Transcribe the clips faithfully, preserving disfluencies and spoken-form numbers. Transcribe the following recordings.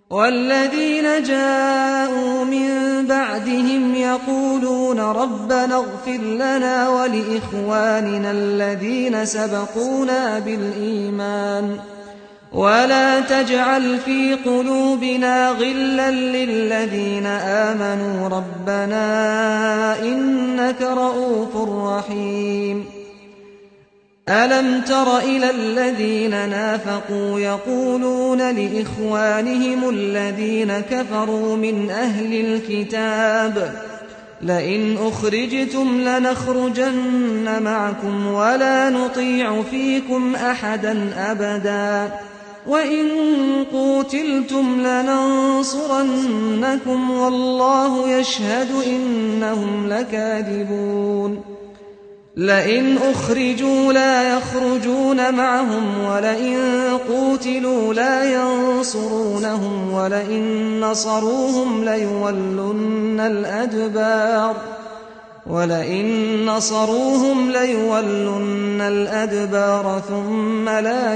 والذين جاءوا من بعدهم يقولون ربنا اغفر لنا ولإخواننا الذين سبقونا بالإيمان ولا تجعل في قلوبنا غلا للذين آمنوا ربنا إنك رؤوف رحيم. ألم تر إلى الذين نافقوا يقولون لإخوانهم الذين كفروا من أهل الكتاب لئن أخرجتم لنخرجن معكم ولا نطيع فيكم أحدا أبدا وإن قوتلتم لننصرنكم والله يشهد إنهم لكاذبون. لئن أخرجوا لا يخرجون معهم ولئن قوتلوا لا ينصرونهم ولئن نصروهم ليولن الأدبار ولئن نصروهم ليولن الأدبار ثم لا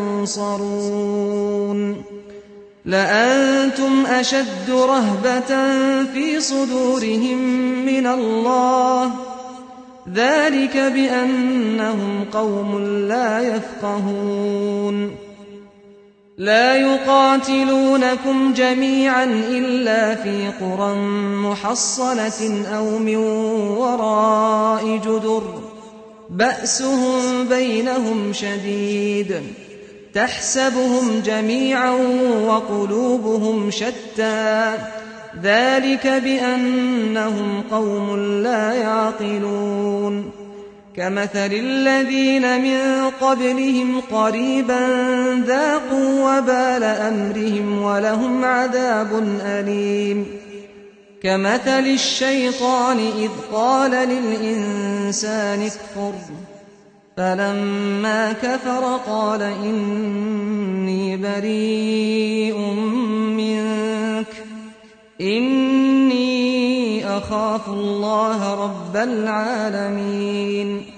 ينصرون. لأنتم أشد رهبة في صدورهم من الله ذلك بأنهم قوم لا يفقهون. لا يقاتلونكم جميعا إلا في قرى محصنة أو من وراء جدر بأسهم بينهم شديد تحسبهم جميعا وقلوبهم شتى ذلك بأنهم قوم لا يعقلون. كمثل الذين من قبلهم قريبا ذاقوا وبال أمرهم ولهم عذاب أليم. كمثل الشيطان إذ قال للإنسان اكفر فلما كفر قال إني بريء منك إني أخاف الله رب العالمين.